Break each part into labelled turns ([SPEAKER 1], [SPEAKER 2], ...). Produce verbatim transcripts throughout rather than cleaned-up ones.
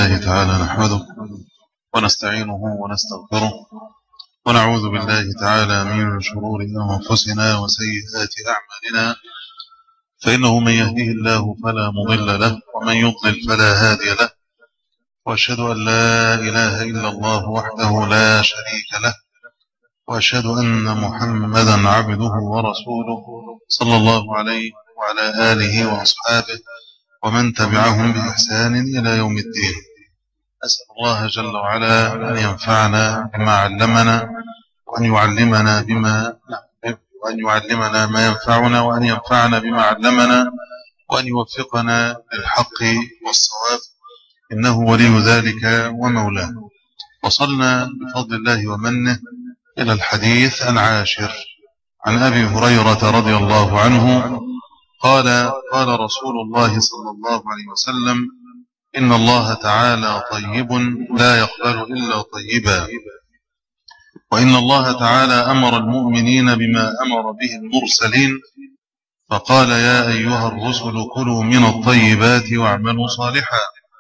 [SPEAKER 1] لله تعالى نحمده ونستعينه ونستغفره ونعوذ بالله تعالى من شرور أنفسنا وسيئات أعمالنا، فإنه من يهديه الله فلا مضل له ومن يضلل فلا هادي له، وأشهد أن لا إله إلا الله وحده لا شريك له، وأشهد أن محمدا عبده ورسوله صلى الله عليه وعلى آله وأصحابه ومن تبعهم بإحسان إلى يوم الدين. أسأل الله جل وعلا أن ينفعنا بما علمنا وأن يعلمنا بما وأن يعلمنا ما ينفعنا وأن ينفعنا بما علمنا وأن يوفقنا للحق والصواب، إنه ولي ذلك ومولاه. وصلنا بفضل الله ومنه إلى الحديث العاشر عن أبي هريرة رضي الله عنه قال: قال رسول الله صلى الله عليه وسلم: إن الله تعالى طيب لا يقبل إلا طيبا، وإن الله تعالى أمر المؤمنين بما أمر به المرسلين، فقال: يا أيها الرسل كلوا من الطيبات واعملوا صالحا.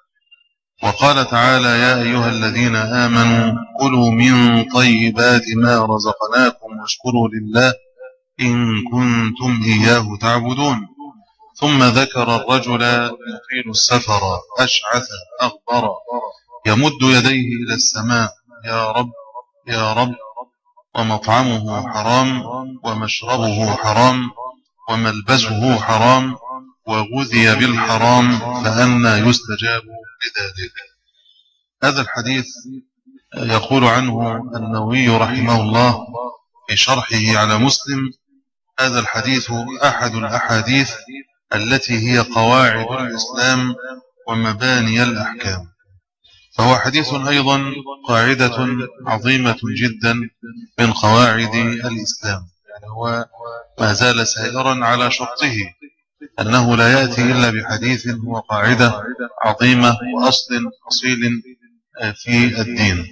[SPEAKER 1] وقال تعالى: يا أيها الذين آمنوا كلوا من طيبات ما رزقناكم واشكروا لله إن كنتم إياه تعبدون. ثم ذكر الرجل يطيل السفر أشعث أغبر يمد يديه إلى السماء: يا رب يا رب، ومطعمه حرام ومشربه حرام وملبسه حرام وغذي بالحرام فأنى يستجاب لذلك. هذا الحديث يقول عنه النووي رحمه الله في شرحه على مسلم: هذا الحديث أحد الأحاديث التي هي قواعد الإسلام ومباني الأحكام، فهو حديث أيضا قاعدة عظيمة جدا من قواعد الإسلام، يعني هو ما زال سائرا على شرطه أنه لا يأتي إلا بحديث هو قاعدة عظيمة وأصل أصيل في الدين.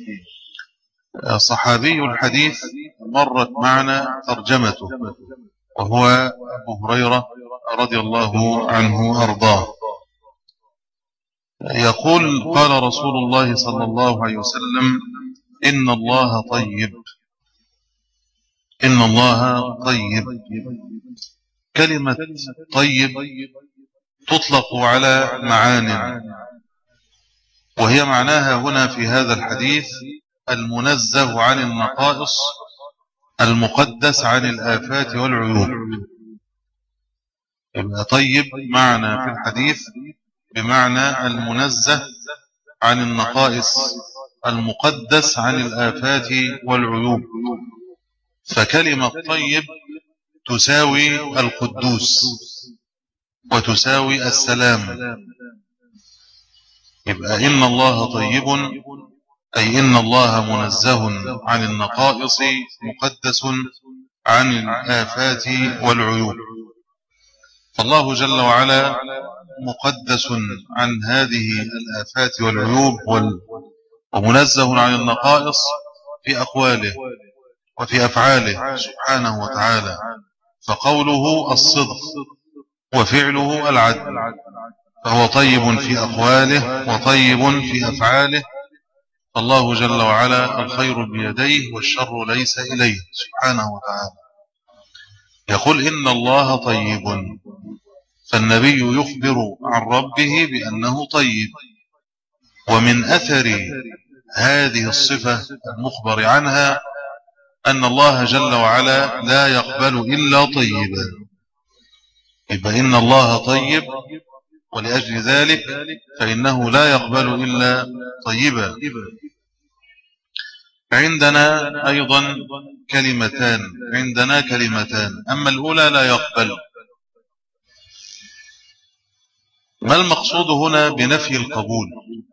[SPEAKER 1] صحابي الحديث مرت معنا ترجمته، وهو أبو هريرة رضي الله عنه أرضاه. يقول: قال رسول الله صلى الله عليه وسلم: إن الله طيب. إن الله طيب. كلمة طيب تطلق على معان، وهي معناها هنا في هذا الحديث المنزه عن النقائص، المقدس عن الآفات والعيوب. يبقى طيب معنى في الحديث بمعنى المنزه عن النقائص، المقدس عن الآفات والعيوب. فكلمة طيب تساوي القدوس وتساوي السلام. يبقى إن الله طيب أي إن الله منزه عن النقائص مقدس عن الآفات والعيوب. فالله جل وعلا مقدس عن هذه الآفات والعيوب ومنزه عن النقائص في أقواله وفي أفعاله سبحانه وتعالى، فقوله الصدق وفعله العدل، فهو طيب في أقواله وطيب في أفعاله. فالله جل وعلا الخير بيديه والشر ليس إليه سبحانه وتعالى. يقول: إن الله طيب، فالنبي يخبر عن ربه بأنه طيب. ومن أثر هذه الصفة المخبر عنها أن الله جل وعلا لا يقبل إلا طيبا. يبقى إن الله طيب، ولأجل ذلك فإنه لا يقبل إلا طيبا. عندنا أيضا كلمتان عندنا كلمتان أما الأولى لا يقبل. ما المقصود هنا بنفي القبول؟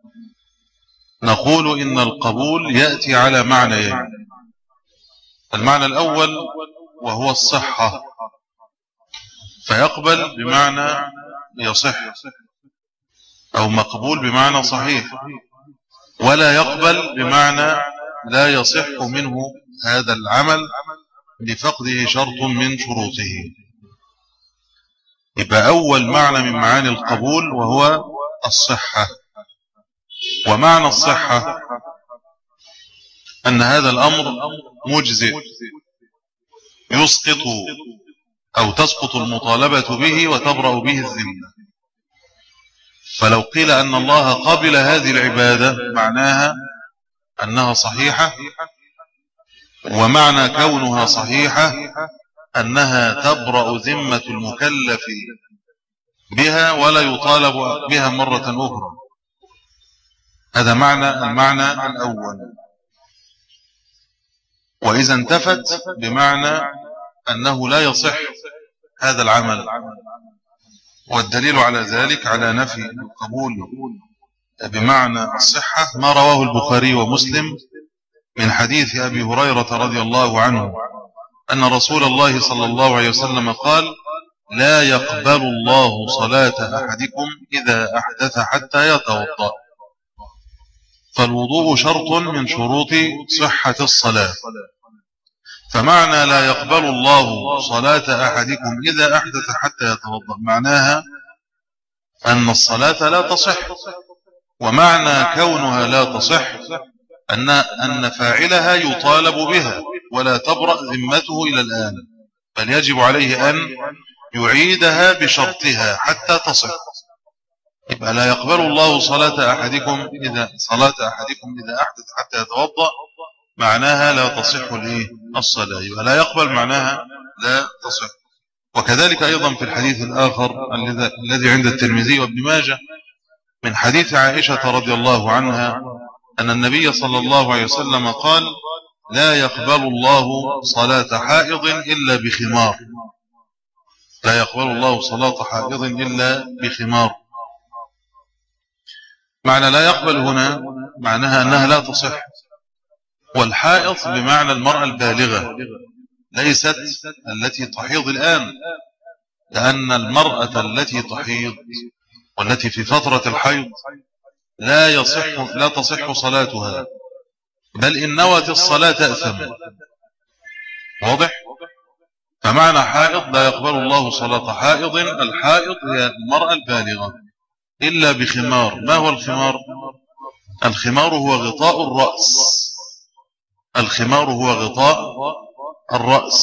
[SPEAKER 1] نقول إن القبول يأتي على معنيين. المعنى الأول وهو الصحة، فيقبل بمعنى يصح، أو مقبول بمعنى صحيح، ولا يقبل بمعنى لا يصح منه هذا العمل لفقده شرط من شروطه. يبقى أول معنى من معاني القبول وهو الصحة، ومعنى الصحة أن هذا الأمر مجزئ يسقط أو تسقط المطالبة به وتبرأ به الذمة. فلو قيل أن الله قبل هذه العبادة معناها أنها صحيحة، ومعنى كونها صحيحة أنها تبرأ ذمة المكلف بها ولا يطالب بها مرة أخرى. هذا معنى المعنى الأول. وإذا انتفت بمعنى أنه لا يصح هذا العمل، والدليل على ذلك على نفي القبول بمعنى الصحة ما رواه البخاري ومسلم من حديث أبي هريرة رضي الله عنه أن رسول الله صلى الله عليه وسلم قال: لا يقبل الله صلاة أحدكم إذا أحدث حتى يتوضأ. فالوضوء شرط من شروط صحة الصلاة، فمعنى لا يقبل الله صلاة أحدكم إذا أحدث حتى يتوضأ معناها أن الصلاة لا تصح، ومعنى كونها لا تصح أن أن فاعلها يطالب بها ولا تبرأ ذمته إلى الآن، بل يجب عليه أن يعيدها بشرطها حتى تصح. يبقى لا يقبل الله صلاة أحدكم إذا صلاة أحدكم إذا أحدث حتى يتوضأ معناها لا تصح الإيه الصلاة، يبقى لا يقبل معناها لا تصح. وكذلك أيضا في الحديث الآخر الذي عند الترمذي وابن ماجه من حديث عائشة رضي الله عنها أن النبي صلى الله عليه وسلم قال: لا يقبل الله صلاة حائض إلا بخمار. لا يقبل الله صلاة حائض إلا بخمار. معنى لا يقبل هنا معناها أنها لا تصح. والحائض بمعنى المرأة البالغة، ليست التي تحيض الآن، لأن المرأة التي تحيض والتي في فترة الحيض لا يصح لا تصح صلاتها، بل إن نوت الصلاة تأثم. واضح؟ فمعنى حائض لا يقبل الله صلاة حائض، الحائض هي المرأة البالغة إلا بخمار. ما هو الخمار؟ الخمار هو غطاء الرأس. الخمار هو غطاء الرأس.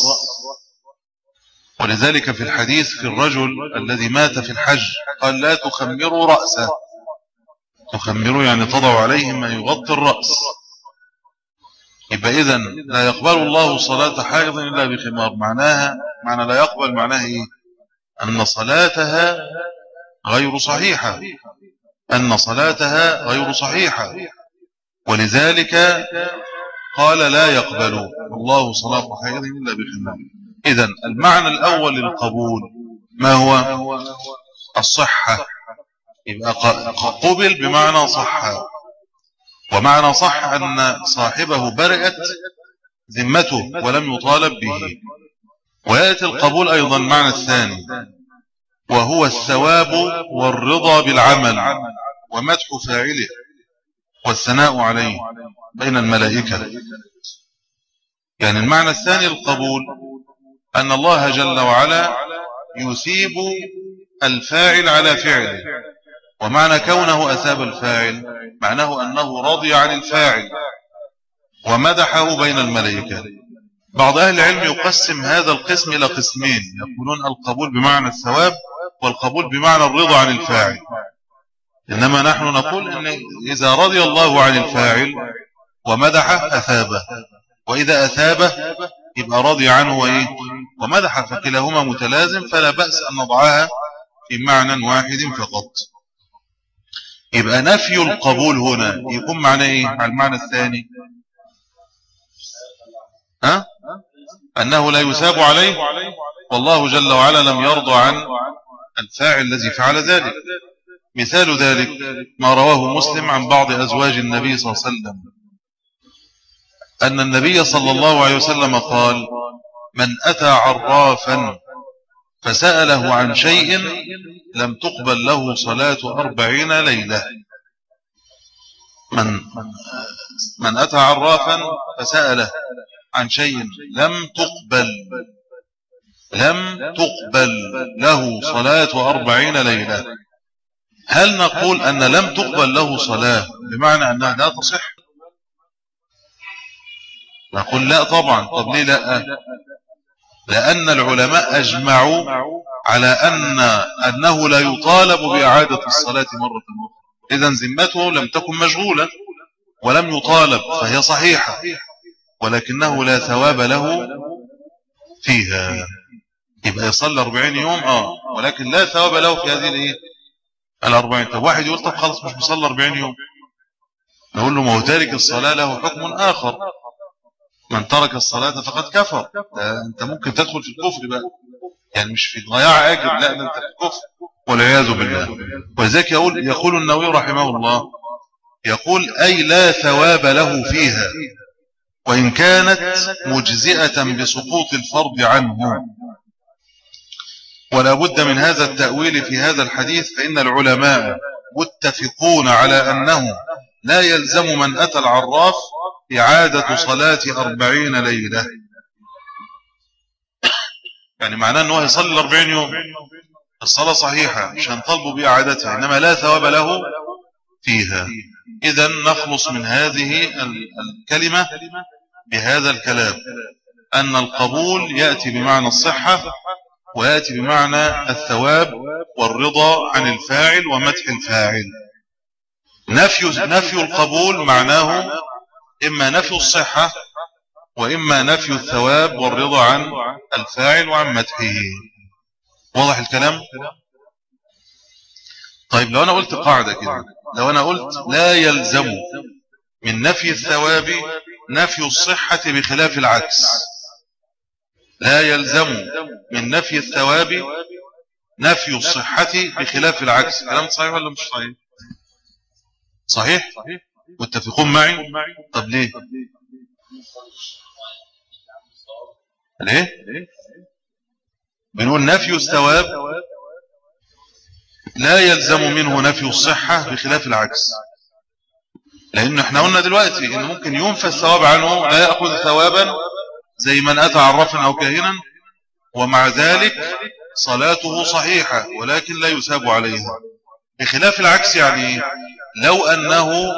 [SPEAKER 1] ولذلك في الحديث في الرجل الذي مات في الحج قال: لا تخمروا رأسه. تخمروا يعني تضع عليه ما يغطي الرأس. يبقى إذن لا يقبل الله صلاة حائض إلا بخمار. معناها معنى لا يقبل معناها إيه؟ أن صلاتها غير صحيحة، أن صلاتها غير صحيحة. ولذلك قال: لا يقبل الله صلاة حائض إلا بخمار. إذن المعنى الأول للقبول ما هو؟ الصحة. يبقى قبل بمعنى صحة، ومعنى صح أن صاحبه برئت ذمته ولم يطالب به. ويأتي القبول أيضا معنى الثاني، وهو الثواب والرضا بالعمل ومدح فاعله والثناء عليه بين الملائكة. يعني المعنى الثاني للقبول أن الله جل وعلا يثيب الفاعل على فعله. ومعنى كونه أثاب الفاعل معناه أنه رضي عن الفاعل ومدحه بين الملائكة. بعض أهل العلم يقسم هذا القسم إلى قسمين، يقولون القبول بمعنى الثواب والقبول بمعنى الرضا عن الفاعل. إنما نحن نقول إن إذا رضي الله عن الفاعل ومدحه أثابه، وإذا أثابه يبقى رضي عنه وإيه ومدحه، فكلاهما متلازم، فلا بأس أن نضعها في معنى واحد فقط. يبقى نفي القبول هنا يكون معنى إيه مع المعنى الثاني؟ ها؟ أنه لا يثاب عليه، والله جل وعلا لم يرضى عن الفاعل الذي فعل ذلك. مثال ذلك ما رواه مسلم عن بعض أزواج النبي صلى الله عليه وسلم أن النبي صلى الله عليه وسلم قال: من أتى عرافا فسأله عن شيء لم تقبل له صلاة أربعين ليلة. من, من أتى عرافا فسأله عن شيء لم تقبل لم تقبل له صلاة أربعين ليلة. هل نقول أن لم تقبل له صلاة بمعنى أنها لا تصح؟ نقول لا طبعا. طب ليه لا؟ لأن العلماء أجمعوا على أن أنه لا يطالب بإعادة الصلاة مرة أخرى. إذن ذمته لم تكن مشغولة ولم يطالب، فهي صحيحة، ولكنه لا ثواب له فيها. يبقى يصلي أربعين يوم آه ولكن لا ثواب له في هذه الايه الأربعين. طب واحد يقول طب خلاص مش مصلي أربعين يوم، نقول له ما هو تارك الصلاة له حكم آخر. من ترك الصلاة فقد كفر. أنت ممكن تدخل في الكفر بقى، يعني مش في ضياع أجر، لا ده أنت في الكفر والعياذ بالله. ولذلك يقول يقول النووي رحمه الله، يقول أي لا ثواب له فيها وإن كانت مجزئة بسقوط الفرض عنه. ولا بد من هذا التأويل في هذا الحديث، فإن العلماء متفقون على أنه لا يلزم من أتى العراف إعادة صلاة أربعين ليلة. يعني معناه أنه يصلي الأربعين يوم، الصلاة صحيحة مش هنطلب بإعادتها، إنما لا ثواب له فيها. إذن نخلص من هذه الكلمة بهذا الكلام، أن القبول يأتي بمعنى الصحة ويأتي بمعنى الثواب والرضا عن الفاعل ومدح الفاعل. نفي, نفي القبول معناه إما نفي الصحة وإما نفي الثواب والرضا عن الفاعل وعن مدحه. واضح الكلام؟ طيب لو أنا قلت قاعدة كده، لو أنا قلت لا يلزم من نفي الثواب نفي الصحة بخلاف العكس، لا يلزم من نفي الثواب نفي الصحة بخلاف العكس. كلام صحيح ولا مش صحيح؟ صحيح؟ متفقون معي؟ طب ليه؟ ليه؟ بنقول نفي الثواب لا يلزم منه نفي الصحة بخلاف العكس، لأنه احنا قلنا دلوقتي إن ممكن ينفى الثواب عنه، لا يأخذ ثوابا زي من أتى عرافا أو كاهنا، ومع ذلك صلاته صحيحة ولكن لا يثاب عليها. بخلاف العكس يعني لو أنه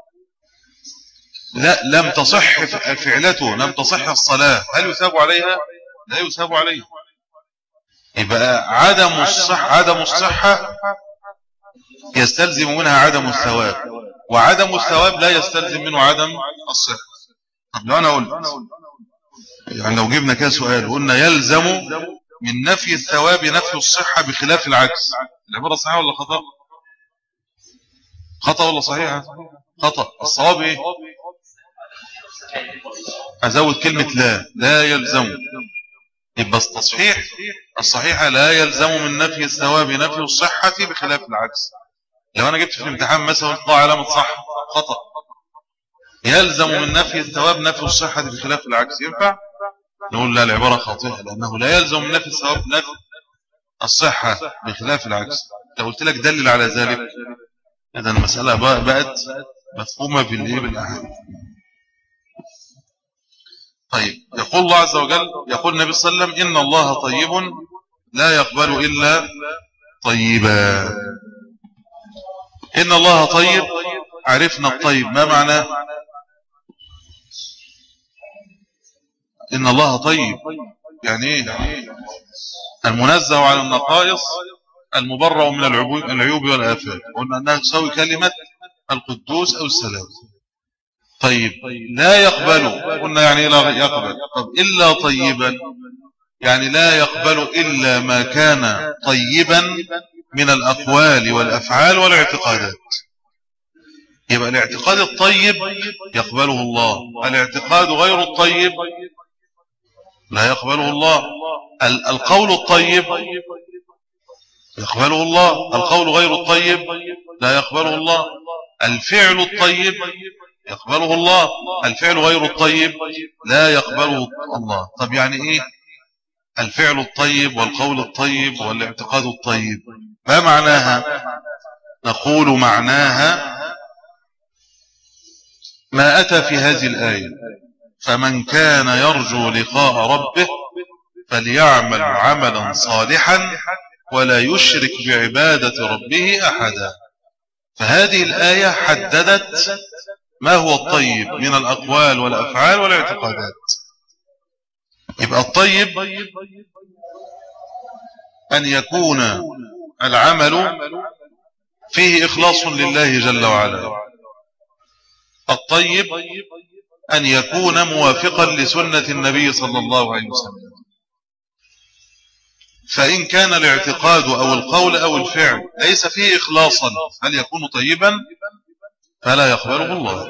[SPEAKER 1] لا لم تصح فعلته، لم تصح الصلاة، هل يثاب عليها؟ لا يثاب عليها. يبقى عدم الصحة عدم الصحة يستلزم منها عدم الثواب، وعدم الثواب لا يستلزم منه عدم الصحة. طب لو أنا قلت يعني لو جبنا كده سؤال قلنا يلزم من نفي الثواب نفي الصحة بخلاف العكس، العبارة صحيحة ولا خطأ؟ خطأ ولا صحيحة؟ خطأ. الصواب ايه؟ أزود كلمة لا، لا يلزم. يبقى التصحيح الصحيحة لا يلزم من نفي الثواب نفي الصحة بخلاف العكس. لو أنا جبت في الامتحان مثلا ضع علامة صح، خطأ. يلزم من نفي الثواب نفي الصحة بخلاف العكس، ينفع؟ نقول لا، العبارة خاطئة، لأنه لا يلزم من نفي الثواب نفي الصحة بخلاف العكس. لو قلت لك دلل على ذلك، إذا المسألة بقت مفهومة بالإيه بالأحاديث. طيب يقول الله عز وجل، يقول النبي صلى الله عليه وسلم إن الله طيب لا يقبل إلا طيبا. إن الله طيب، عرفنا الطيب ما معناه؟ إن الله طيب يعني إيه؟ المنزه عن النقائص المبرأ من العيوب والآفات. قلنا أنها تساوي كلمة القدوس أو السلام. طيب لا يقبل، قلنا يعني لا يقبل. طب إلا طيبا يعني لا يقبل إلا ما كان طيبا من الأقوال والأفعال والاعتقادات. يبقى الاعتقاد الطيب يقبله الله، الاعتقاد غير الطيب لا يقبله الله. القول الطيب يقبله الله، القول غير الطيب لا يقبله الله. الفعل الطيب يقبله الله، الفعل غير الطيب لا يقبله الله. طب يعني ايه الفعل الطيب والقول الطيب والاعتقاد الطيب؟ ما معناها؟ نقول معناها ما أتى في هذه الآية: فمن كان يرجو لقاء ربه فليعمل عملا صالحا ولا يشرك بعبادة ربه أحدا. فهذه الآية حددت ما هو الطيب من الأقوال والأفعال والاعتقادات. يبقى الطيب أن يكون العمل فيه إخلاص لله جل وعلا. الطيب أن يكون موافقا لسنة النبي صلى الله عليه وسلم. فإن كان الاعتقاد أو القول أو الفعل ليس فيه إخلاصا هل يكون طيبا؟ فلا يقبله الله.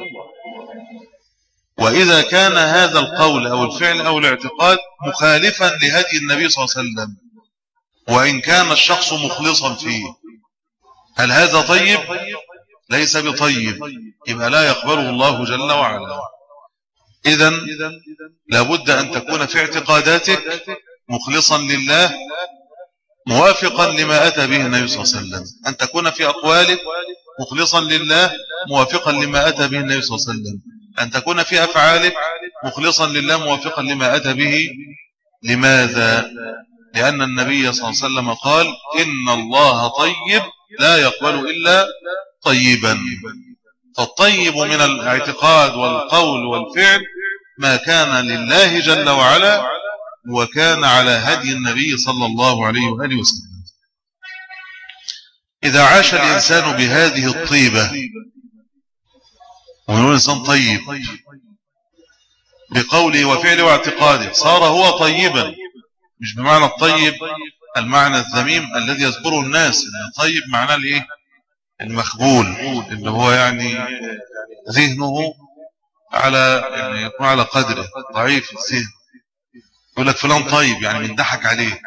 [SPEAKER 1] وإذا كان هذا القول أو الفعل أو الاعتقاد مخالفا لهدي النبي صلى الله عليه وسلم وإن كان الشخص مخلصا فيه هل هذا طيب؟ ليس بطيب، يبقى لا يقبله الله جل وعلا. إذن لابد أن تكون في اعتقاداتك مخلصا لله موافقا لما أتى به النبي صلى الله عليه وسلم، أن تكون في أقوالك مخلصا لله موافقا لما أتى به النبي صلى الله عليه وسلم، أن تكون في أفعالك مخلصا لله موافقا لما أتى به. لماذا؟ لأن النبي صلى الله عليه وسلم قال إن الله طيب لا يقبل إلا طيبا. فالطيب من الاعتقاد والقول والفعل ما كان لله جل وعلا وكان على هدي النبي صلى الله عليه وآله وسلم. إذا عاش الإنسان بهذه الطيبة ونقول الإنسان طيب بقوله وفعله واعتقاده صار هو طيبا، مش بمعنى الطيب المعنى الذميم الذي يذكره الناس، الطيب معناه الايه؟ المخبول، اللي هو يعني ذهنه على يعني يكون على قدره، ضعيف الذهن. يقول لك فلان طيب يعني بنضحك عليه،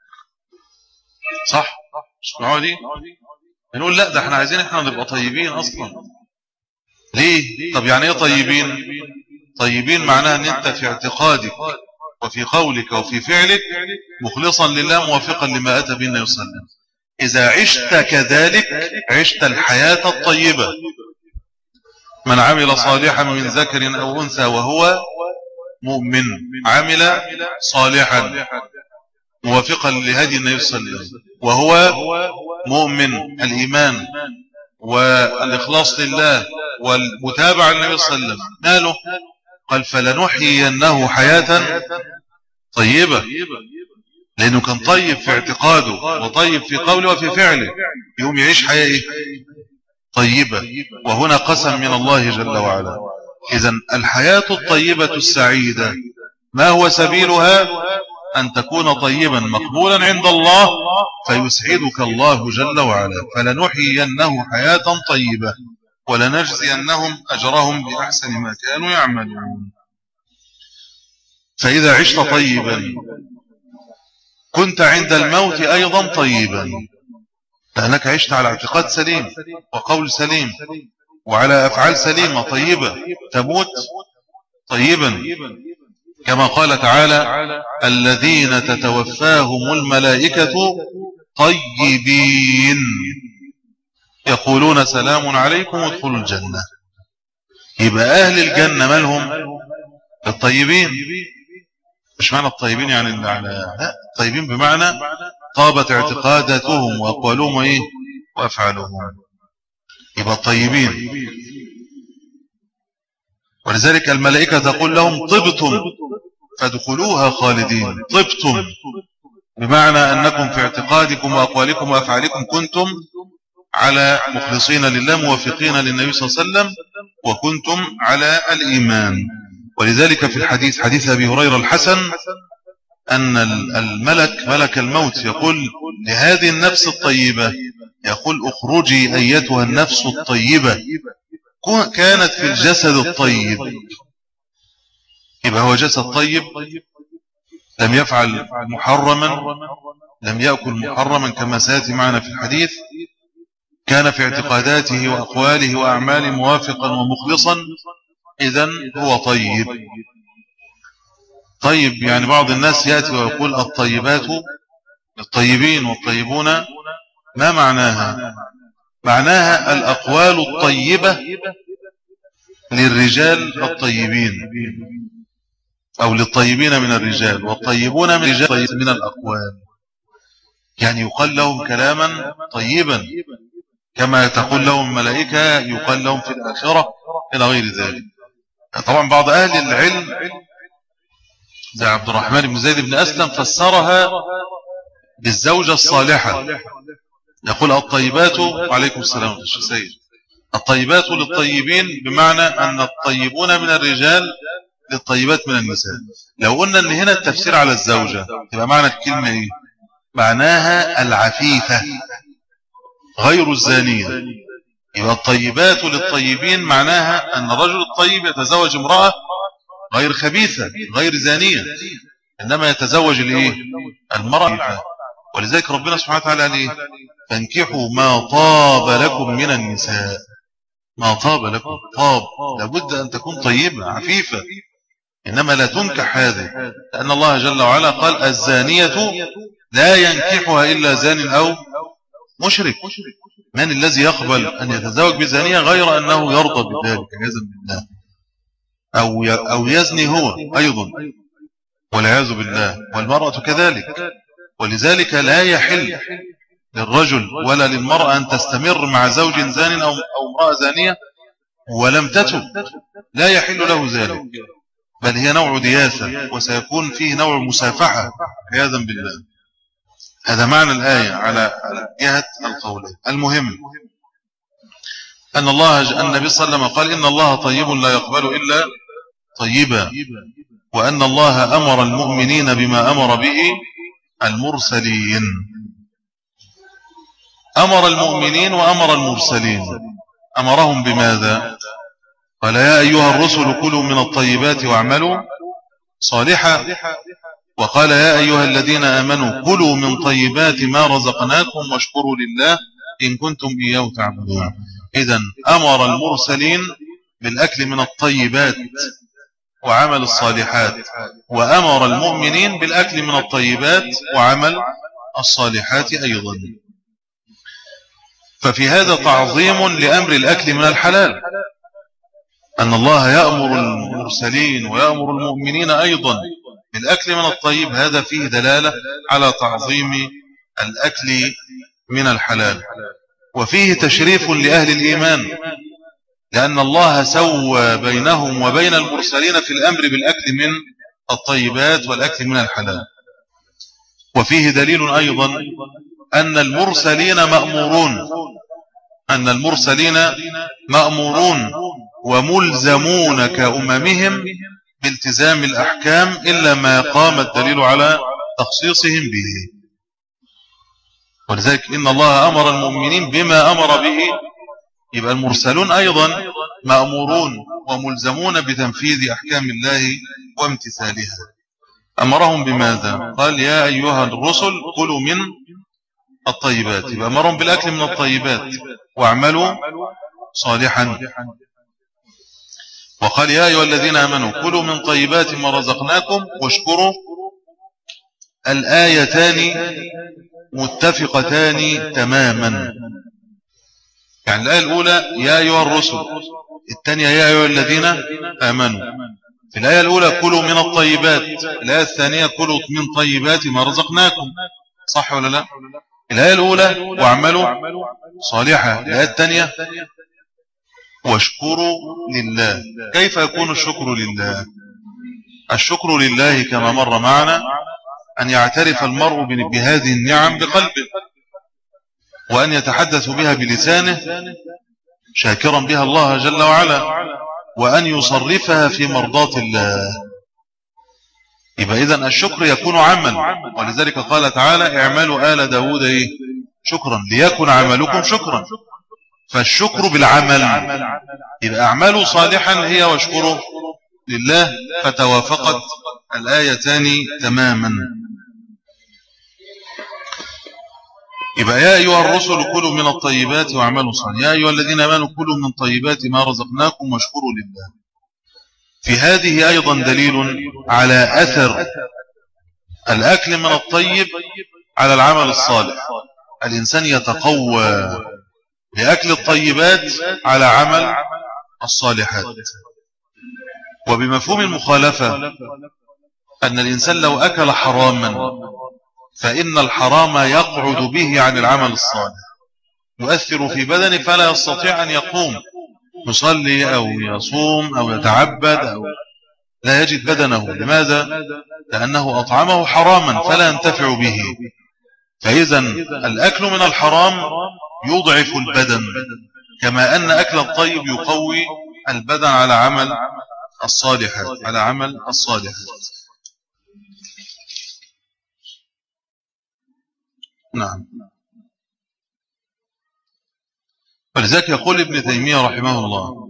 [SPEAKER 1] صح؟ مش معاه دي؟ نقول لا، ده احنا عايزين احنا نبقى طيبين اصلا. ليه؟ طب يعني ايه طيبين؟ طيبين معناها ان انت في اعتقادك وفي قولك وفي فعلك مخلصا لله موافقا لما أتى به النبي صلى الله عليه وسلم. إذا عشت كذلك عشت الحياة الطيبة. من عمل صالحا من ذكر أو أنثى وهو مؤمن عمل صالحا موافقا لهدي النبي صلى الله عليه وسلم وهو مؤمن، الإيمان والإخلاص لله والمتابعة للنبي صلى الله عليه وسلم ماله؟ قال فلنحيينه حياة طيبة، لأنه كان طيب في اعتقاده وطيب في قوله وفي فعله، يوم يعيش حياة طيبة. وهنا قسم من الله جل وعلا. إذن الحياة الطيبة السعيدة ما هو سبيلها؟ أن تكون طيبا مقبولا عند الله فيسعدك الله جل وعلا. فلنحيينه حياة طيبة ولنجزينهم أجرهم بأحسن ما كانوا يعملون. فإذا عشت طيبا كنت عند الموت أيضا طيبا، لأنك عشت على اعتقاد سليم وقول سليم وعلى أفعال سليمة طيبة، تموت طيبا. كما قال تعالى الذين تتوفاهم الملائكة طيبين يقولون سلام عليكم ادخلوا الجنة. يبقى أهل الجنة مالهم؟ الطيبين. مش معنى الطيبين يعني اللي على لا، الطيبين بمعنى طابت اعتقاداتهم وأقوالهم وإيه؟ وأفعالهم. يبقى الطيبين. ولذلك الملائكة تقول لهم طبتم فادخلوها خالدين. طبتم بمعنى أنكم في اعتقادكم وأقوالكم وأفعالكم كنتم على مخلصين لله موافقين للنبي صلى الله عليه وسلم وكنتم على الإيمان. ولذلك في الحديث حديث أبي هريرة الحسن أن الملك ملك الموت يقول لهذه النفس الطيبة، يقول اخرجي أيتها النفس الطيبة، كانت في الجسد الطيب. يبقى هو جسد طيب لم يفعل محرما، لم يأكل محرما كما سيأتي معنا في الحديث، كان في اعتقاداته وأقواله وأعماله موافقا ومخلصا، إذن هو طيب. طيب يعني بعض الناس يأتي ويقول الطيبات الطيبين والطيبون، ما معناها؟ معناها الأقوال الطيبة للرجال الطيبين أو للطيبين من الرجال، والطيبون من الرجال من الأقوال. يعني يقال لهم كلاما طيبا كما تقول لهم الملائكة يقال لهم في الآخرة إلى غير ذلك. طبعا بعض أهل العلم زي عبد الرحمن بن زيد بن أسلم فسرها بالزوجة الصالحة، يقول الطيبات وعليكم السلام الشيخ، الطيبات للطيبين، بمعنى أن الطيبون من الرجال للطيبات من النساء. لو قلنا أن هنا التفسير على الزوجة يبقى معنى الكلمة إيه؟ معناها العفيفة غير الزانية. يبقى الطيبات للطيبين معناها أن الرجل الطيب يتزوج امرأة غير خبيثة غير زانية، إنما يتزوج الإيه؟ المرأة. ولذلك ربنا سبحانه وتعالى قال إيه؟ فانكحوا ما طاب لكم من النساء. ما طاب لكم، طاب لابد أن تكون طيبة عفيفة، إنما لا تنكح هذه، لأن الله جل وعلا قال الزانية لا ينكحها إلا زان أو مشرك. من الذي يقبل أن يتزوج بزانية غير أنه يرضى بذلك عياذا بالله، أو أو يزني هو أيضا والعياذ بالله، والمرأة كذلك. ولذلك لا يحل للرجل ولا للمرأة أن تستمر مع زوج زان أو امرأة زانية ولم تتب، لا يحل له ذلك، بل هي نوع دياثة، وسيكون فيه نوع مسافحة عياذا بالله. هذا معنى الآية على جهة القولين. المهم أن الله النبي صلى الله عليه وسلم قال إن الله طيب لا يقبل إلا طيبا، وأن الله أمر المؤمنين بما أمر به المرسلين. أمر المؤمنين وأمر المرسلين. أمرهم بماذا؟ قال يا أيها الرسل كلوا من الطيبات واعملوا صالحا، وقال يا أيها الذين آمنوا كلوا من طيبات ما رزقناكم واشكروا لله إن كنتم إياه تعبدون. إذن أمر المرسلين بالأكل من الطيبات وعمل الصالحات، وأمر المؤمنين بالأكل من الطيبات وعمل الصالحات أيضا. ففي هذا تعظيم لأمر الأكل من الحلال، أن الله يأمر المرسلين ويأمر المؤمنين أيضا بالأكل من الطيب، هذا فيه دلالة على تعظيم الأكل من الحلال. وفيه تشريف لأهل الإيمان، لأن الله سوى بينهم وبين المرسلين في الأمر بالأكل من الطيبات والأكل من الحلال. وفيه دليل أيضا أن المرسلين مأمورون أن المرسلين مأمورون وملزمون كأممهم بالتزام الأحكام إلا ما قام الدليل على تخصيصهم به. ولذلك إن الله أمر المؤمنين بما أمر به، يبقى المرسلون أيضا مأمورون وملزمون بتنفيذ أحكام الله وامتثالها. أمرهم بماذا؟ قال يا أيها الرسل كلوا من الطيبات، يبقى أمرهم بالأكل من الطيبات واعملوا صالحا. وقال يا أيها الذين آمنوا كلوا من طيبات ما رزقناكم واشكروا. الآيتان متفقتان تماما، يعني الآية الأولى يا أيها الرسل، الثانية يا أيها الذين آمنوا. في الآية الأولى كلوا من الطيبات، الآية الثانية كلوا من طيبات ما رزقناكم، صح ولا لا؟ الآية الأولى واعملوا صالحا، الآية الثانية واشكروا لله. كيف يكون الشكر لله؟ الشكر لله كما مر معنا أن يعترف المرء بهذه النعم بقلبه، وأن يتحدث بها بلسانه شاكرا بها الله جل وعلا، وأن يصرفها في مرضاة الله. يبقى إذن الشكر يكون عمل، ولذلك قال تعالى اعملوا آل داود إيه؟ شكرا ليكن عملكم شكرا. فالشكر بالعمل، يبقى اعملوا صالحا هي واشكروا لله، فتوافقت الآيتان تماما. يبقى يا أيها الرسل كلوا من الطيبات واعملوا صالحا، يا أيها الذين آمنوا كلوا من طيبات ما رزقناكم واشكروا لله. في هذه أيضا دليل على أثر الأكل من الطيب على العمل الصالح. الإنسان يتقوى بأكل الطيبات على عمل الصالحات. وبمفهوم المخالفة أن الإنسان لو أكل حراما فإن الحرام يقعد به عن العمل الصالح، يؤثر في بدنه فلا يستطيع أن يقوم يصلي أو يصوم أو يتعبد، أو لا يجد بدنه. لماذا؟ لأنه أطعمه حراما فلا ينتفع به. فإذا الأكل من الحرام يضعف البدن، كما أن أكل الطيب يقوي البدن على عمل الصالحات على عمل الصالحات. نعم. ولذلك يقول ابن تيمية رحمه الله،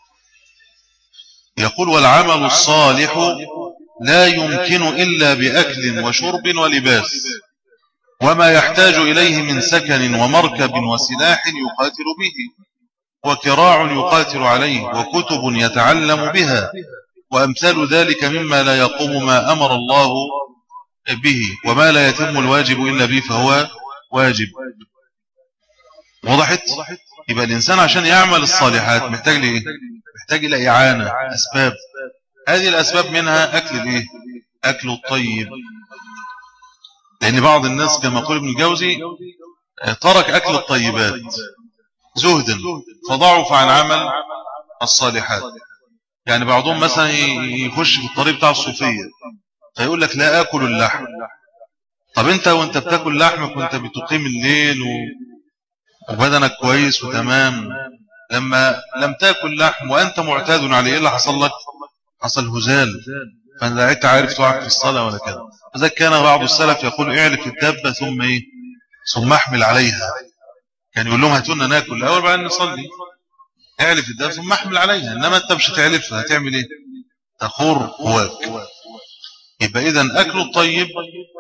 [SPEAKER 1] يقول: والعمل الصالح لا يمكن إلا بأكل وشرب ولباس، وما يحتاج إليه من سكن ومركب وسلاح يقاتل به، وكراع يقاتل عليه، وكتب يتعلم بها، وأمثال ذلك مما لا يقوم ما أمر الله به، وما لا يتم الواجب إلا به فهو واجب. وضحت؟ يبقى الإنسان عشان يعمل الصالحات محتاج لإيه؟ محتاج إلى إعانة، أسباب. هذه الأسباب منها أكل الإيه؟ أكل الطيب. لأن بعض الناس كما يقول ابن الجوزي ترك أكل الطيبات زهدا فضعف عن عمل الصالحات. يعني بعضهم مثلا يخش في الطريق بتاع الصوفية فيقول لك: لا أكل اللحم. طب أنت وأنت بتاكل لحمك وأنت بتقيم الليل وبدنك كويس وتمام، لما لم تاكل لحم وأنت معتاد عليه، إيه اللي حصل لك؟ حصل هزال، فأنت لا أنت عارف تقعد في الصلاة ولا كده. فذلك كان بعض السلف يقول: اعلف الدابة ثم إيه؟ ثم احمل عليها. كان يقول لهم: هاتونا ناكل الأول بعدين نصلي. اعلف الدابة ثم احمل عليها، إنما أنت مش هتعلفها هتعمل إيه؟ تخور هواك. يبقى إذن أكل الطيب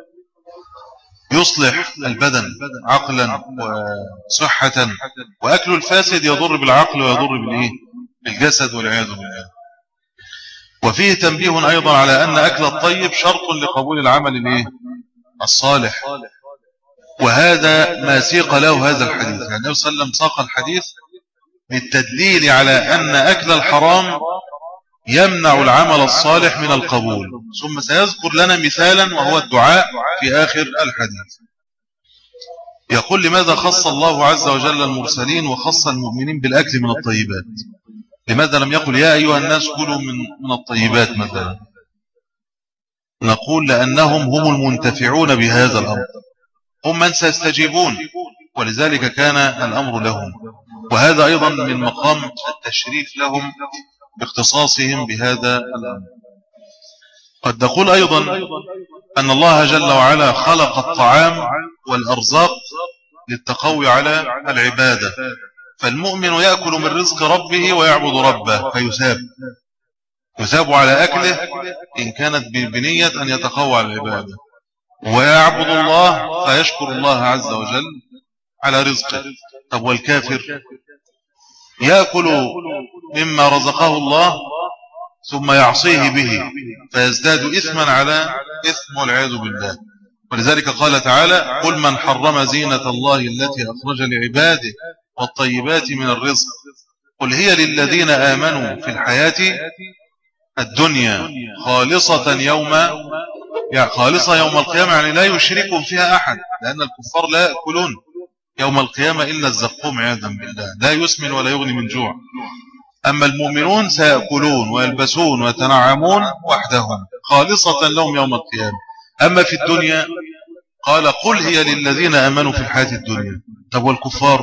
[SPEAKER 1] يصلح البدن عقلا وصحة، وأكل الفاسد يضر بالعقل ويضر بالإيه؟ بالجسد والعياذ بالله. وفيه تنبيه أيضا على أن أكل الطيب شرط لقبول العمل الإيه؟ الصالح، وهذا ما سيق له هذا الحديث. يعني النبي صلى الله عليه وسلم ساق الحديث بالتدليل على أن أكل الحرام يمنع العمل الصالح من القبول. ثم سيذكر لنا مثالا وهو الدعاء في آخر الحديث. يقول: لماذا خص الله عز وجل المرسلين وخص المؤمنين بالأكل من الطيبات؟ لماذا لم يقل: يا أيها الناس كلوا من من الطيبات مثلا؟ نقول: لأنهم هم المنتفعون بهذا الأمر، هم من سيستجيبون، ولذلك كان الأمر لهم. وهذا أيضا من مقام التشريف لهم باختصاصهم بهذا الأمر. قد نقول أيضا أن الله جل وعلا خلق الطعام والأرزاق للتقوي على العبادة، فالمؤمن يأكل من رزق ربه ويعبد ربه فيثاب يثاب على أكله إن كانت بنية أن يتقوى على العبادة، ويعبد الله فيشكر الله عز وجل على رزقه. طب والكافر يأكل مما رزقه الله ثم يعصيه به فيزداد إثما على إثم والعياذ بالله. ولذلك قال تعالى: قل من حرم زينة الله التي أخرج لعباده والطيبات من الرزق قل هي للذين آمنوا في الحياة الدنيا خالصة يوم يعني خالصة يوم القيامة، يعني لا يشركون فيها أحد، لأن الكفار لا يأكلون يوم القيامة إلا الزقوم عياذا بالله، لا يسمن ولا يغني من جوع. أما المؤمنون سيأكلون ويلبسون ويتنعمون وحدهم خالصة لهم يوم القيامة. أما في الدنيا قال: قل هي للذين آمنوا في الحياة الدنيا. طب والكفار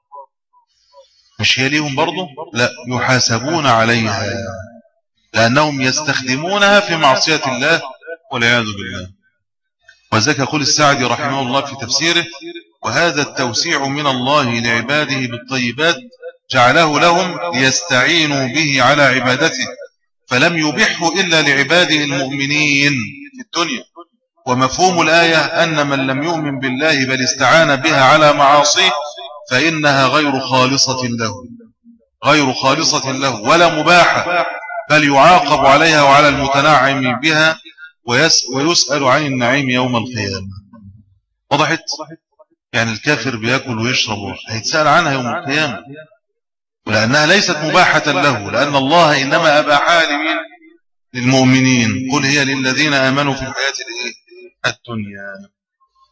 [SPEAKER 1] مش هي ليهم برضو؟ لا، يحاسبون عليها لأنهم يستخدمونها في معصية الله والعياذ بالله. وذلك يقول السعدي رحمه الله في تفسيره: وهذا التوسيع من الله لعباده بالطيبات جعله لهم ليستعينوا به على عبادته، فلم يبحه إلا لعباده المؤمنين في الدنيا. ومفهوم الآية أن من لم يؤمن بالله بل استعان بها على معاصيه فإنها غير خالصة له غير خالصة له ولا مباحة، بل يعاقب عليها وعلى المتنعم بها ويسأل عن النعيم يوم القيامة. وضحت؟ يعني الكافر بيأكل ويشرب هيتسأل عنها يوم القيامة، ولأنها ليست مباحة له، لأن الله إنما أباحها لمين؟ للمؤمنين. قل هي للذين آمنوا في الحياة الدنيا.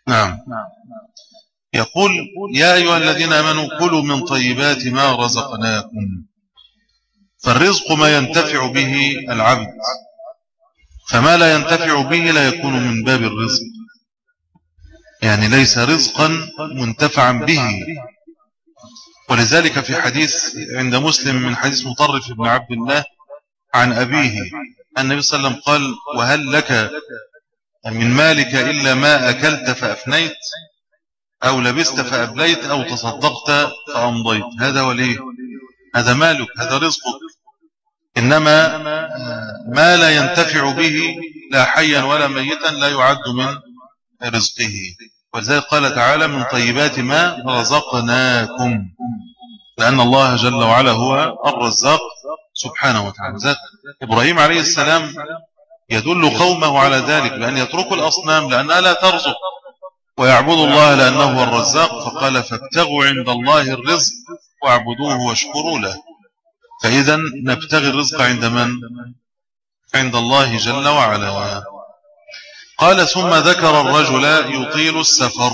[SPEAKER 1] نعم. يقول يا أيها الذين آمنوا كلوا من طيبات ما رزقناكم. فالرزق ما ينتفع به العبد، فما لا ينتفع به لا يكون من باب الرزق، يعني ليس رزقا منتفعا به. ولذلك في حديث عند مسلم من حديث مطرف بن عبد الله عن أبيه النبي صلى الله عليه وسلم قال وهل لك من مالك إلا ما أكلت فأفنيت أو لبست فأبليت أو تصدقت فأمضيت. هذا وليه؟ هذا مالك، هذا رزقك. إنما ما لا ينتفع به لا حيا ولا ميتا لا يعد من رزقه. ولذلك قال تعالى من طيبات ما رزقناكم، لأن الله جل وعلا هو الرزاق سبحانه وتعالى. إبراهيم عليه السلام يدل قومه على ذلك بأن يتركوا الأصنام لأنها لا ترزق ويعبدوا الله لأنه هو الرزاق، فقال فابتغوا عند الله الرزق واعبدوه واشكروا له. فإذا نبتغي الرزق عند من؟ عند الله جل وعلا. قال ثم ذكر الرجل يطيل السفر.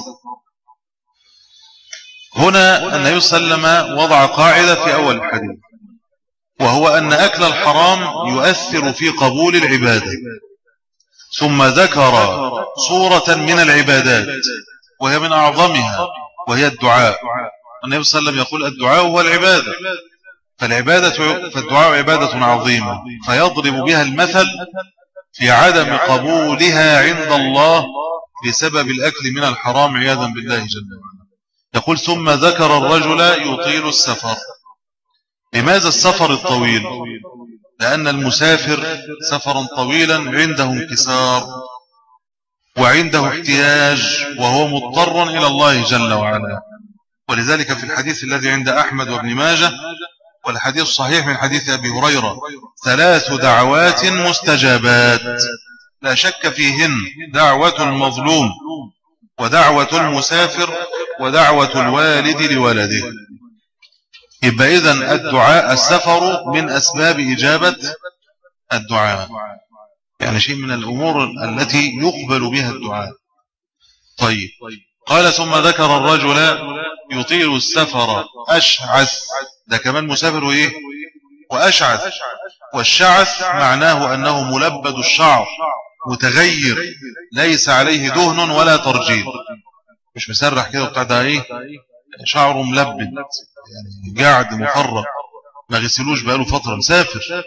[SPEAKER 1] هنا النبي صلى الله عليه وسلم وضع قاعدة في أول الحديث، وهو أن أكل الحرام يؤثر في قبول العبادة. ثم ذكر صورة من العبادات وهي من أعظمها وهي الدعاء. النبي صلى الله عليه وسلم يقول الدعاء هو العبادة، فالعبادة فالدعاء عبادة عظيمة، فيضرب بها المثل في عدم قبولها عند الله بسبب الأكل من الحرام عياذا بالله جل وعلا. يقول ثم ذكر الرجل يطيل السفر. لماذا السفر الطويل؟ لأن المسافر سفرا طويلا عنده انكسار وعنده احتياج وهو مضطر إلى الله جل وعلا. ولذلك في الحديث الذي عند أحمد وابن ماجه والحديث الصحيح من حديث أبي هريرة ثلاث دعوات مستجابات لا شك فيهن: دعوة المظلوم ودعوة المسافر ودعوة الوالد لولده. يبقى إذن الدعاء السفر من أسباب إجابة الدعاء، يعني شيء من الأمور التي يقبل بها الدعاء. طيب قال ثم ذكر الرجل يطيل السفر أشعث، ده كمان مسافر وإيه وأشعث. والشعث معناه أنه ملبد الشعر متغير ليس عليه دهن ولا ترجيل، مش مسرح كده وبتاع، ده إيه شعره ملبد يعني قاعد مفرق ما غسلوش بقاله فترة، مسافر.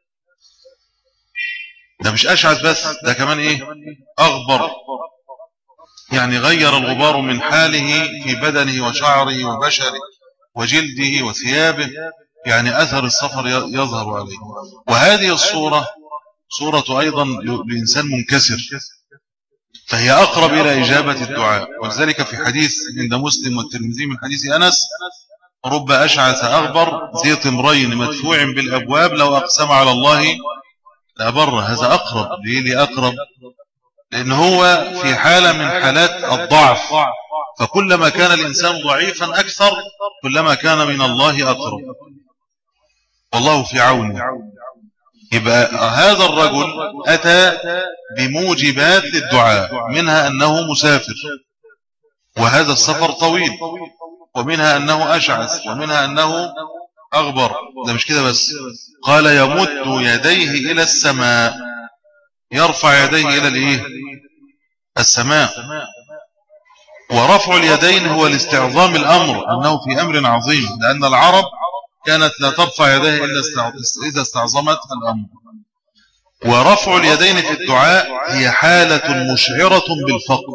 [SPEAKER 1] ده مش أشعث بس، ده كمان إيه أغبر، يعني غير الغبار من حاله في بدنه وشعره وبشره وجلده وثيابه، يعني أثر السفر يظهر عليه. وهذه الصورة صورة أيضا لإنسان منكسر، فهي أقرب إلى إجابة الدعاء. ولذلك في حديث عند مسلم والترمذي من حديث أنس رب أشعث أغبر ذي طمرين مدفوع بالأبواب لو أقسم على الله لأبر. هذا أقرب. ليه لأقرب؟ لأن هو في حالة من حالات الضعف، فكلما كان الإنسان ضعيفا أكثر كلما كان من الله أقرب، والله في عونه. يبقى هذا الرجل أتى بموجبات للدعاء، منها أنه مسافر وهذا السفر طويل، ومنها أنه أشعث، ومنها أنه أغبر. ده مش كده بس، قال يمد يديه إلى السماء، يرفع يديه إلى الإيه؟ السماء. ورفع اليدين هو لاستعظام الأمر، أنه في أمر عظيم، لأن العرب كانت لا ترفع يديه إلا إذا استعظمت الأمر. ورفع اليدين في الدعاء هي حالة مشعرة بالفقر،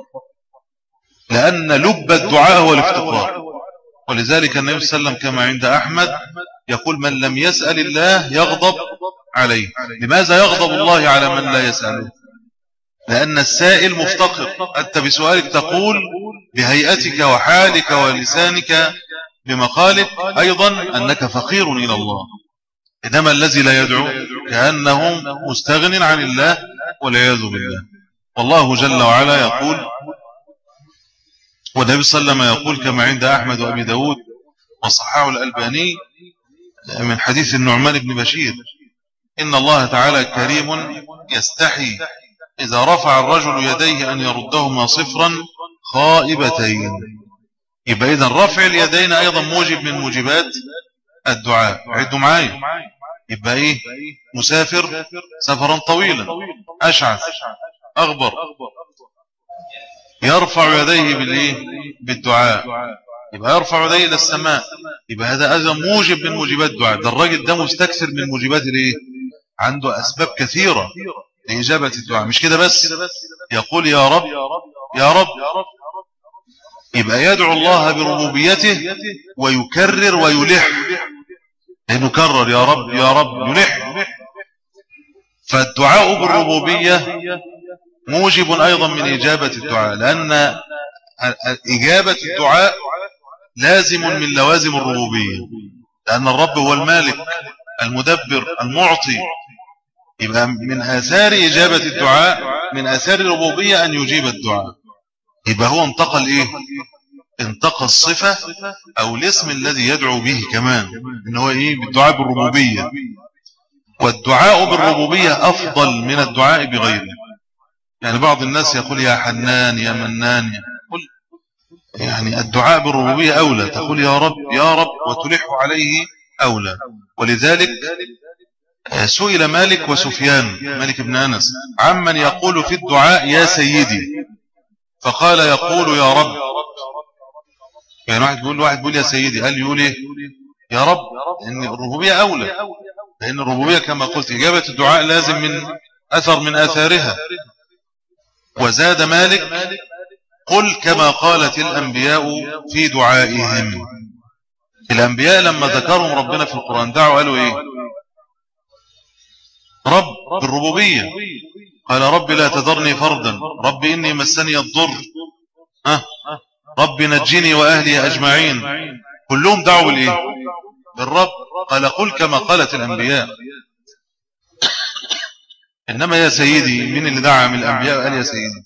[SPEAKER 1] لأن لب الدعاء هو الافتقار. ولذلك النبي صلى الله عليه وسلم كما عند أحمد يقول من لم يسأل الله يغضب عليه. لماذا يغضب الله على من لا يسأله؟ لأن السائل مفتقر. أنت بسؤالك تقول بهيئتك وحالك ولسانك بمقالك أيضا أنك فقير إلى الله، إنما الذي لا يدعو كأنه مستغن عن الله والعياذ بالله. والله جل وعلا يقول، والنبي صلى الله عليه وسلم يقول كما عند أحمد وأبي داود وصححه الألباني من حديث النعمان بن بشير إن الله تعالى كريم يستحي إذا رفع الرجل يديه أن يردهما صفرا خائبتين. يبقى إذن رفع اليدين أيضا موجب من موجبات الدعاء. عدوا معايا. يبقى إيه؟ مسافر سفرا طويلا، أشعث أغبر، يرفع يديه بالإيه؟ بالدعاء. يبقى يرفع يديه إلى السماء. يبقى هذا أيضا موجب من موجبات الدعاء. ده الراجل ده مستكثر من موجبات الإيه؟ عنده أسباب كثيرة لإجابة الدعاء. مش كده بس، يقول يا رب يا رب. يبقى يدعو الله بربوبيته ويكرر ويلح، لأنه كرر يا رب يا رب يلح. فالدعاء بالربوبية موجب أيضا من إجابة الدعاء، لأن إجابة الدعاء لازم من لوازم الربوبية، لأن الرب هو المالك المدبر المعطي. يبقى من آثار إجابة الدعاء، من آثار الربوبية أن يجيب الدعاء. يبقى هو انتقل إيه؟ انتقل الصفة أو الاسم الذي يدعو به كمان، إن هو إيه؟ بالدعاء بالربوبية. والدعاء بالربوبية أفضل من الدعاء بغيره. يعني بعض الناس يقول يا حنان يا منان، يعني الدعاء بالربوبية أولى، تقول يا رب يا رب وتلح عليه أولى. ولذلك سئل مالك وسفيان، مالك بن أنس، عمن يقول في الدعاء يا سيدي، فقال يقول يا رب. يعني واحد بيقول واحد بيقول يا سيدي، قال يقول ايه؟ يا رب. إن الربوبية أولى، لأن الربوبية كما قلت إجابة الدعاء لازم من أثر من آثارها. وزاد مالك قل كما قالت الأنبياء في دعائهم. الأنبياء لما ذكرهم ربنا في القرآن دعوا قالوا إيه؟ رب بالربوبية. قال رب لا تذرني فردا، رب إني مسني الضر، ها رب نجني وأهلي أجمعين. كلهم دعوا بالإيه؟ بالرب. قال قل كما قالت الأنبياء. إنما يا سيدي، من اللي دعا من الأنبياء قال يا سيدي؟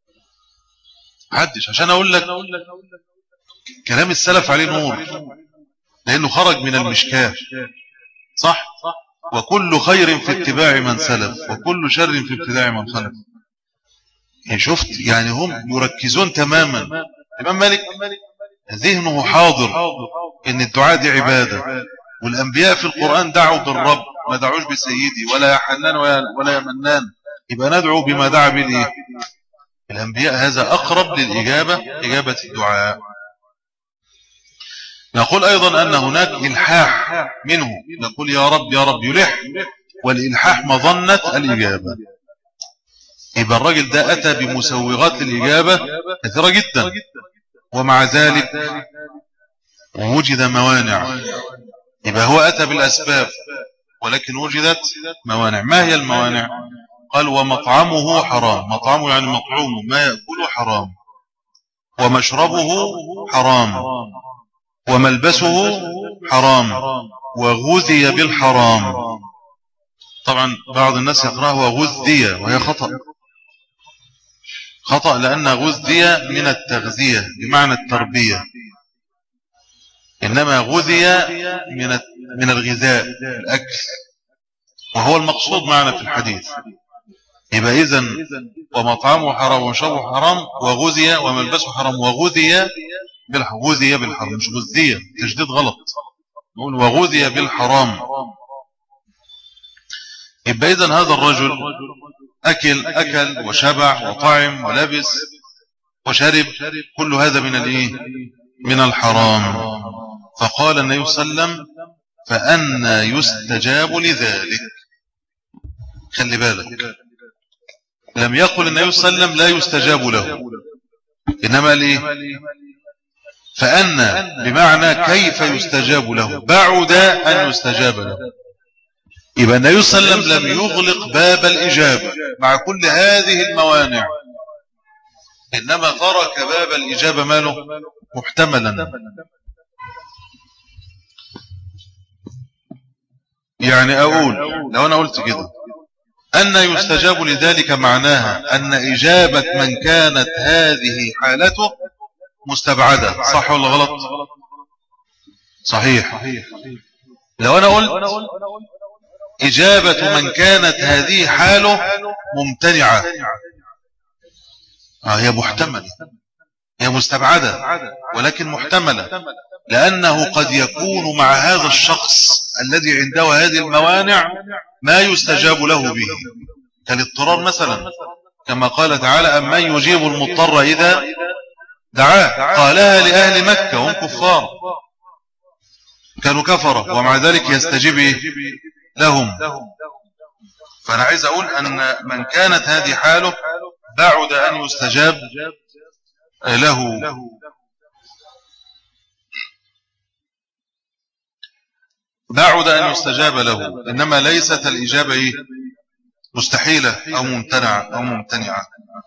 [SPEAKER 1] حدش. عشان أقول لك كلام السلف عليه نور، لأنه خرج من المشكاة. صح؟ وكل خير في اتباع من سلف، وكل شر في ابتداع من خلف. يعني شفت، يعني هم يركزون تماما. الإمام مالك ذهنه حاضر إن الدعاء دي عبادة، والأنبياء في القرآن دعوا بالرب، ما دعوش بسيدي ولا يا حنان ولا يا منان. يبقى ندعو بما دعا به الأنبياء. هذا أقرب للإجابة، إجابة الدعاء. نقول أيضا أن هناك إلحاح منه، نقول يا رب يا رب يلح، والإلحاح مظنة الإجابة. يبقى الرجل ده أتى بمسوغات الإجابة كثيرة جدا، ومع ذلك وجد موانع. يبقى هو أتى بالأسباب ولكن وجدت موانع. ما هي الموانع؟ قال ومطعمه حرام. مطعمه يعني مطعومه، ما يأكله حرام، ومشربه حرام، وملبسه حرام، وغذي بالحرام. طبعا بعض الناس يقرأه وغذي، وهي خطأ خطأ لأن غذي من التغذية بمعنى التربية، إنما غذي من من الغذاء الأكل، وهو المقصود معنا في الحديث. يبقى إذن ومطعمه حرام ومشربه حرام وغذي وملبسه حرام وغذي بالحرام. غذي بالحرام مش غذية، تجديد غلط، نقول وغذي بالحرام. يبقى إذن هذا الرجل أكل أكل وشبع وطعم ولبس وشرب، كل هذا من الإيه؟ من الحرام. فقال النبي صلى الله عليه وسلم فأنى يستجاب لذلك. خلي بالك، لم يقل النبي صلى الله عليه وسلم لا يستجاب له، إنما قال إيه؟ فأنى، بمعنى كيف يستجاب له، بعد أن يستجاب له. يبقى النبي صلى الله عليه وسلم لم يغلق باب الإجابة مع كل هذه الموانع، إنما ترك باب الإجابة ماله محتملا. يعني أقول لو أنا قلت كده أن يستجاب لذلك، معناها أن إجابة من كانت هذه حالته مستبعدة. صح ولا غلط؟ صحيح. لو أنا قلت إجابة من كانت هذه حاله ممتنعة، آه هي محتملة. هي مستبعدة ولكن محتملة، لأنه قد يكون مع هذا الشخص الذي عنده هذه الموانع ما يستجاب له به كالاضطرار مثلا، كما قال تعالى أمن يجيب المضطر إذا دعاه، قالها لأهل مكة وهم كفار كانوا كفرة ومع ذلك يستجيب لهم. فأنا عايز أقول أن من كانت هذه حاله بعد أن يستجاب له. بعد أن يستجاب له، إنما ليست الإجابة إيه؟ مستحيلة أو ممتنعة أو ممتنعة.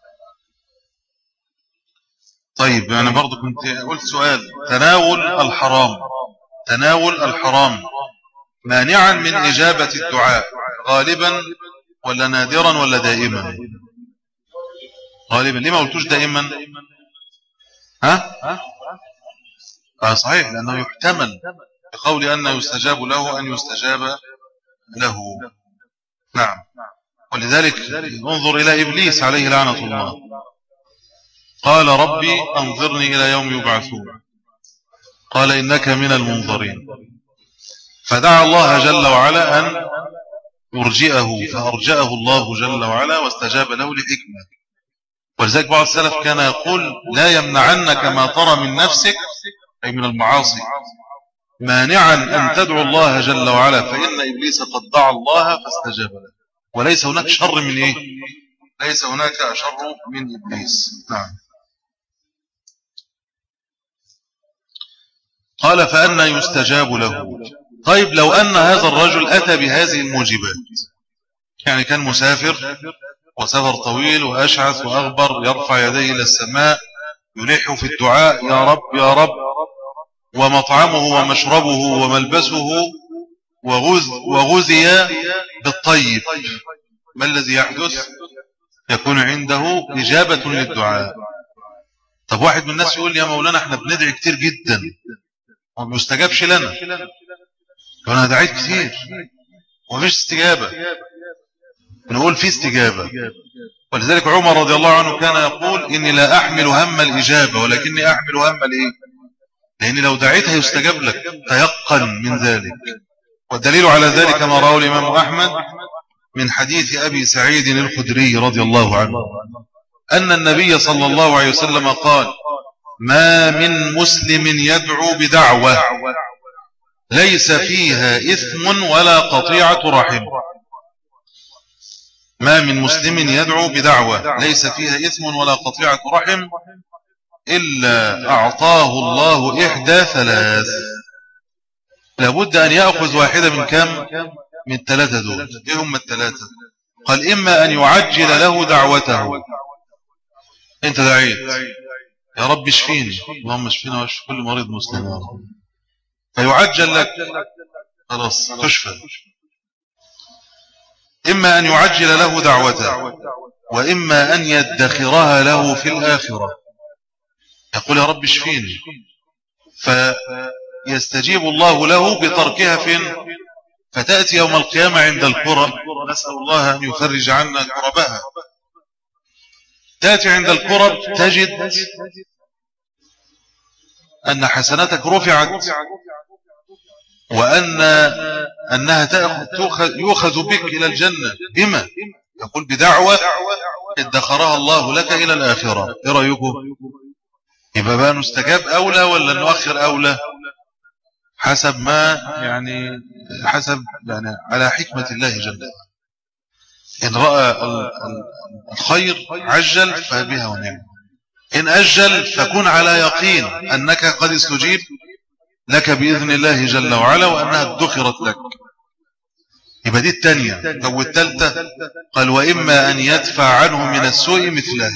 [SPEAKER 1] طيب يعني برضو كنت قلت سؤال، تناول الحرام تناول الحرام مانعا من إجابة الدعاء غالبا ولا نادرا ولا دائما؟ غالبا. ليه ما قلتوش دائما؟ ها آه صحيح، لأنه يحتمل بقول أن يستجاب له أن يستجاب له. نعم. ولذلك انظر إلى إبليس عليه لعنة الله، قال ربي أنظرني إلى يوم يبعثون، قال إنك من المنظرين، فدعا الله جل وعلا أن يرجئه فأرجأه الله جل وعلا واستجاب له لحكمة. ولذلك بعض السلف كان يقول لا يمنعنك ما ترى من نفسك أي من المعاصي مانعا أن تدعو الله جل وعلا، فإن إبليس قد دعا الله فاستجاب له، وليس هناك شر من إيه؟ ليس هناك شر من إبليس. نعم. قال فأنا يستجاب له. طيب لو أن هذا الرجل أتى بهذه الموجبات، يعني كان مسافر وسفر طويل وأشعث وأغبر يرفع يديه إلى السماء يلح في الدعاء يا رب يا رب، ومطعمه ومشربه وملبسه وغذ وغذي بالطيب، ما الذي يحدث؟ يكون عنده إجابة للدعاء. طب واحد من الناس يقول يا مولانا احنا بندعي كتير جدا وما يستجابش لنا، وانا دعيت كتير ومفيش استجابة. نقول في استجابة. ولذلك عمر رضي الله عنه كان يقول إني لا أحمل هم الإجابة ولكني أحمل هم الإيه؟ لأن لو دعيتها يستجاب لك، تيقن من ذلك. والدليل على ذلك ما رواه الإمام أحمد من حديث أبي سعيد الخدري رضي الله عنه أن النبي صلى الله عليه وسلم قال ما من مسلم يدعو بدعوة ليس فيها إثم ولا قطيعة رحم. ما من مسلم يدعو بدعوة ليس فيها إثم ولا قطيعة رحم إلا أعطاه الله إحدى ثلاث. لابد أن يأخذ واحدة من كم؟ من ثلاثة دول. إيه هم الثلاثة؟ قال إما أن يعجل له دعوته، أنت دعيت يا رب اشفيني، اللهم اشفينا واشف كل مريض مسلم يا رب، فيعجل لك خلاص تشفى. إما أن يعجل له دعوته وإما أن يدخرها له في الآخرة، يقول يا رب اشفيني فيستجيب الله له بتركها فين؟ فتأتي يوم القيامة عند الكرب، نسأل الله أن يفرج عنا كربها، تأتي عند الكرب تجد أن حسناتك رفعت وأن أنها تأخذ يؤخذ بك إلى الجنة. بما يقول بدعوة ادخرها الله لك إلى الآخرة. إيه رأيكم؟ يبقى بقى نستجاب أولى ولا نؤخر أولى؟ حسب ما يعني حسب يعني على حكمة الله جل وعلا. إن رأى الخير عجل فبها ونعم، إن أجل فكن على يقين أنك قد استجيب لك بإذن الله جل وعلا وأنها ادخرت لك. يبقى دي الثانية. أو الثالثة قال وإما أن يدفع عنه من السوء مثله،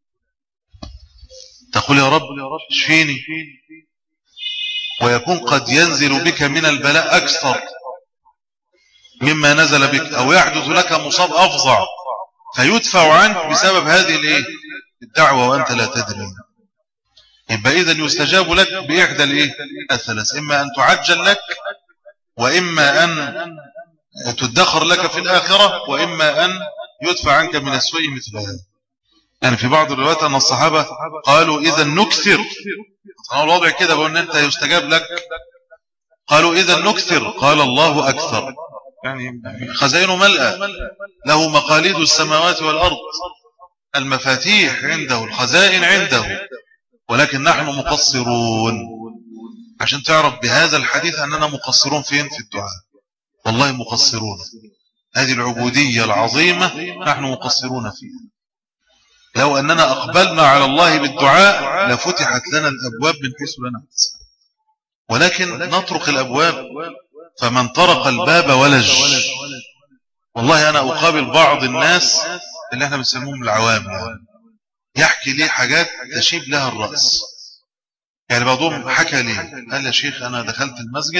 [SPEAKER 1] تقول يا رب اشفيني، ويكون قد ينزل بك من البلاء أكثر مما نزل بك، أو يحدث لك مصاب أفظع فيدفع عنك بسبب هذه الدعوة وأنت لا تدري. يبقى إذن يستجاب لك بإحدى الإيه؟ الثلاث، إما أن تعجل لك وإما أن تدخر لك في الآخرة وإما أن يدفع عنك من السوء مثل هذا. يعني في بعض الروايات أن الصحابة قالوا إذا نكثر، الوضع كده بقول أن أنت يستجاب لك، قالوا إذا نكثر، قال الله أكثر، يعني خزائنه ملأ، له مقاليد السماوات والأرض، المفاتيح عنده، الخزائن عنده، ولكن نحن مقصرون. عشان تعرف بهذا الحديث أننا مقصرون فين؟ في الدعاء، والله مقصرون. هذه العبودية العظيمة نحن مقصرون فيها. لو أننا أقبلنا على الله بالدعاء لفتحت لنا الأبواب من حيث لا نحتسب، ولكن نطرق الأبواب، فمن طرق الباب ولج. والله أنا أقابل بعض الناس اللي احنا بنسموهم العوام، يعني يحكي لي حاجات تشيب لها الرأس. يعني بعضهم حكى لي قال يا شيخ أنا دخلت المسجد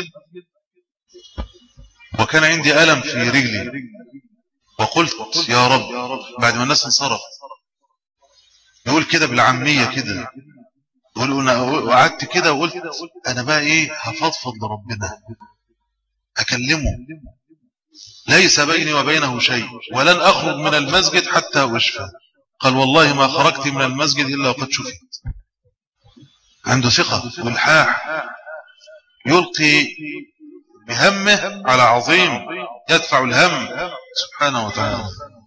[SPEAKER 1] وكان عندي ألم في رجلي، وقلت يا رب بعد ما الناس انصرف، يقول كده بالعامية كده، يقول أنا وقعدت كده وقلت أنا بقى إيه هفضفض لربنا، أكلمه، ليس بيني وبينه شيء، ولن أخرج من المسجد حتى أشفى. قال والله ما خرجت من المسجد إلا وقد شفيت. عنده ثقة والحاح، يلقي بهمه على عظيم يدفع الهم سبحانه وتعالى.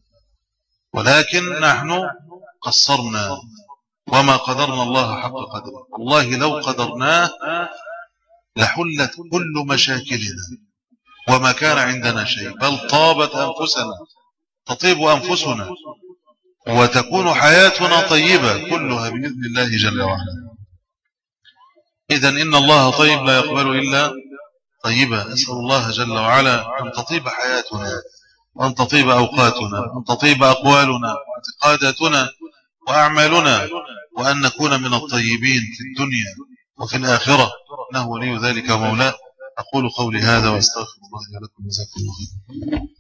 [SPEAKER 1] ولكن نحن قصرنا وما قدرنا الله حق قدره. والله لو قدرناه لحلت كل مشاكلنا وما كان عندنا شيء، بل طابت أنفسنا، تطيب أنفسنا وتكون حياتنا طيبة كلها بإذن الله جل وعلا. إذن إن الله طيب لا يقبل إلا طيبة. أسأل الله جل وعلا أن تطيب حياتنا، وأن تطيب أوقاتنا، وأن تطيب أقوالنا واعتقاداتنا وأعمالنا، وأن نكون من الطيبين في الدنيا وفي الآخرة، إنه ولي ذلك ومولاه. أقول قولي هذا وأستغفر الله لكم، جزاكم الله خيرا.